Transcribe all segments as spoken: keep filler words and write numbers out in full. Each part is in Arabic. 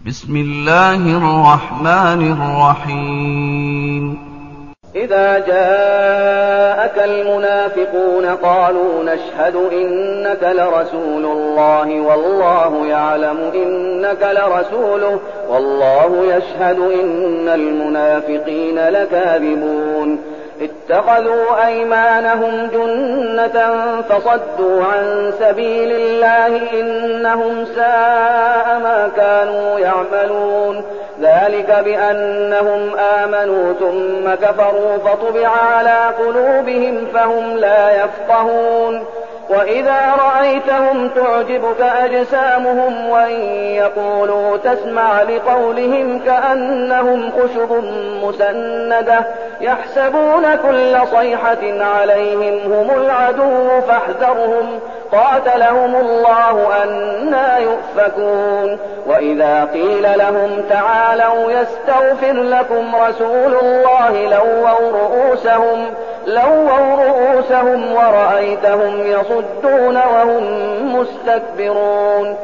بسم الله الرحمن الرحيم. إذا جاءك المنافقون قالوا نشهد إنك لرسول الله والله يعلم إنك لرسوله والله يشهد إن المنافقين لكاذبون. اتخذوا أيمانهم جنة فصدوا عن سبيل الله إنهم ساء ما كانوا يعملون. ذلك بأنهم آمنوا ثم كفروا فطبع على قلوبهم فهم لا يفقهون. وإذا رأيتهم تعجبك أجسامهم وإن يقولوا تسمع لقولهم كأنهم خشب مسندة يحسبون كل صيحة عليهم هم العدو فاحذرهم قاتلهم الله أنى يؤفكون. وإذا قيل لهم تعالوا يستغفر لكم رسول الله لووا رؤوسهم لووا رؤوسهم ورأيتهم يصدون وهم مستكبرون.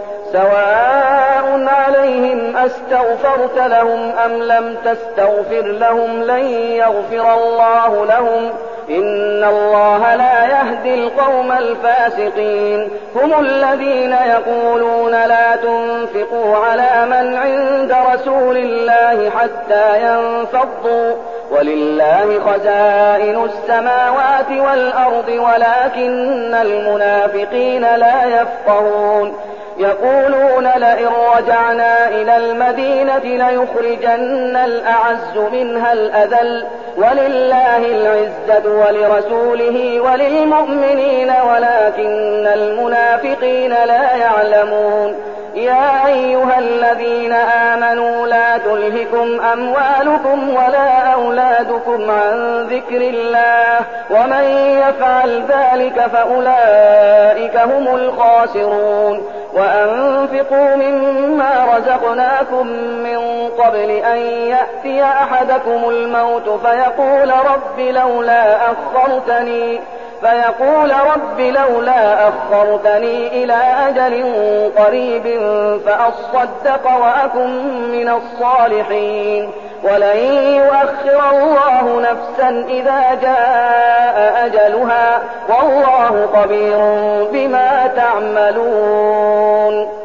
سواء عليهم أستغفرت لهم أم لم تستغفر لهم لن يغفر الله لهم إن الله لا يهدي القوم الفاسقين. هم الذين يقولون لا تنفقوا على من عند رسول الله حتى ينفضوا ولله خزائن السماوات والأرض ولكن المنافقين لا يفقهون. يقولون لئن رجعنا إلى المدينة ليخرجن الأعز منها الأذل ولله العزة ولرسوله وللمؤمنين ولكن المنافقين لا يعلمون. يا أيها الذين آمنوا لا تلهكم أموالكم ولا أولادكم عن ذكر الله ومن يفعل ذلك فأولئك هم الخاسرون. وأنفقوا مما رزقناكم من قبل أن يأتي أحدكم الموت فيقول رب لولا أخرتني فيقول رب لولا أخرتني إلى أجل قريب فأصدق وأكن من الصالحين. ولن يؤخر الله نفسا إذا جاء أجلها والله خبير بما تعملون.